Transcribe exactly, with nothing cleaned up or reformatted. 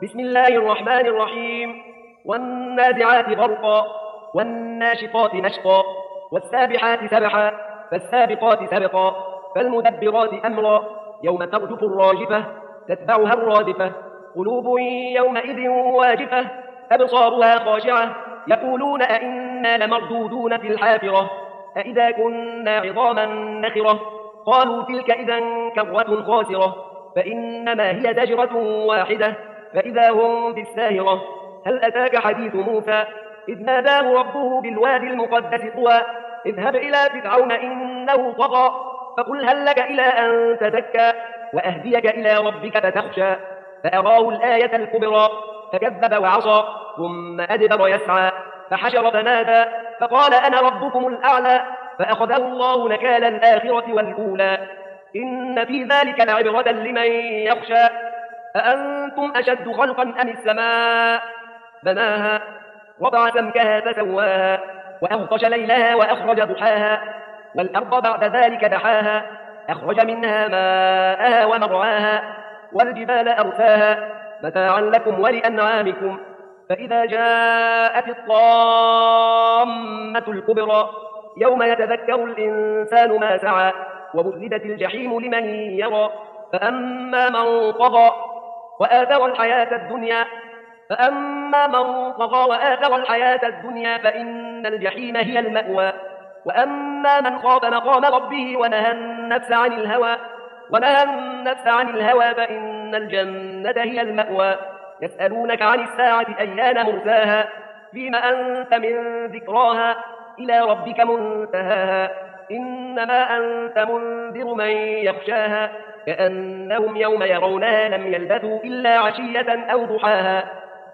بسم الله الرحمن الرحيم. والنازعات غرقا والناشطات نشطا والسابحات سبحا فالسابقات سبقا فالمدبرات أمرا يوم ترجف الراجفة تتبعها الرادفة قلوب يومئذ واجفة أبصارها خاشعة يقولون أئنا لمردودون في الحافرة أئذا كنا عظاما نخرة قالوا تلك إذا كرة خاسرة فإنما هي زجرة واحدة فإذا هم بالساهرة هل أتاك حديث موسى إذ ناداه ربه بالوادي المقدس طوى اذهب إلى فرعون إنه طغى فقل هل لك إلى أن تزكى وأهديك إلى ربك فتخشى فأراه الآية الكبرى فكذب وعصى ثم أدبر يسعى فحشر فنادى فقال أنا ربكم الأعلى فأخذه الله نكال الآخرة والأولى إن في ذلك لعبرة لمن يخشى أأنتم أشد خلقا أم السماء بناها وضع سمكها فسواها وأغطش ليلها وأخرج ضحاها والأرض بعد ذلك دحاها أخرج منها ماءها ومرعاها والجبال أرساها متاعا لكم ولأنعامكم فإذا جاءت الطامة الكبرى يوم يتذكر الإنسان ما سعى وبرزت الجحيم لمن يرى فأما من طغى وآثر الحياة الدنيا فأما من طغى وآثر الحياة الدنيا فإن الجحيم هي المأوى وأما من خاف مقام ربه ونهى النفس عن الهوى ونهى النفس عن الهوى فإن الجنة هي المأوى يسألونك عن الساعة أيان مرساها فيما أنت من ذكراها إلى ربك منتهاها إنما أنت منذر من يخشاها كأنهم يوم يرونها لم يلبثوا إلا عشية أو ضحاها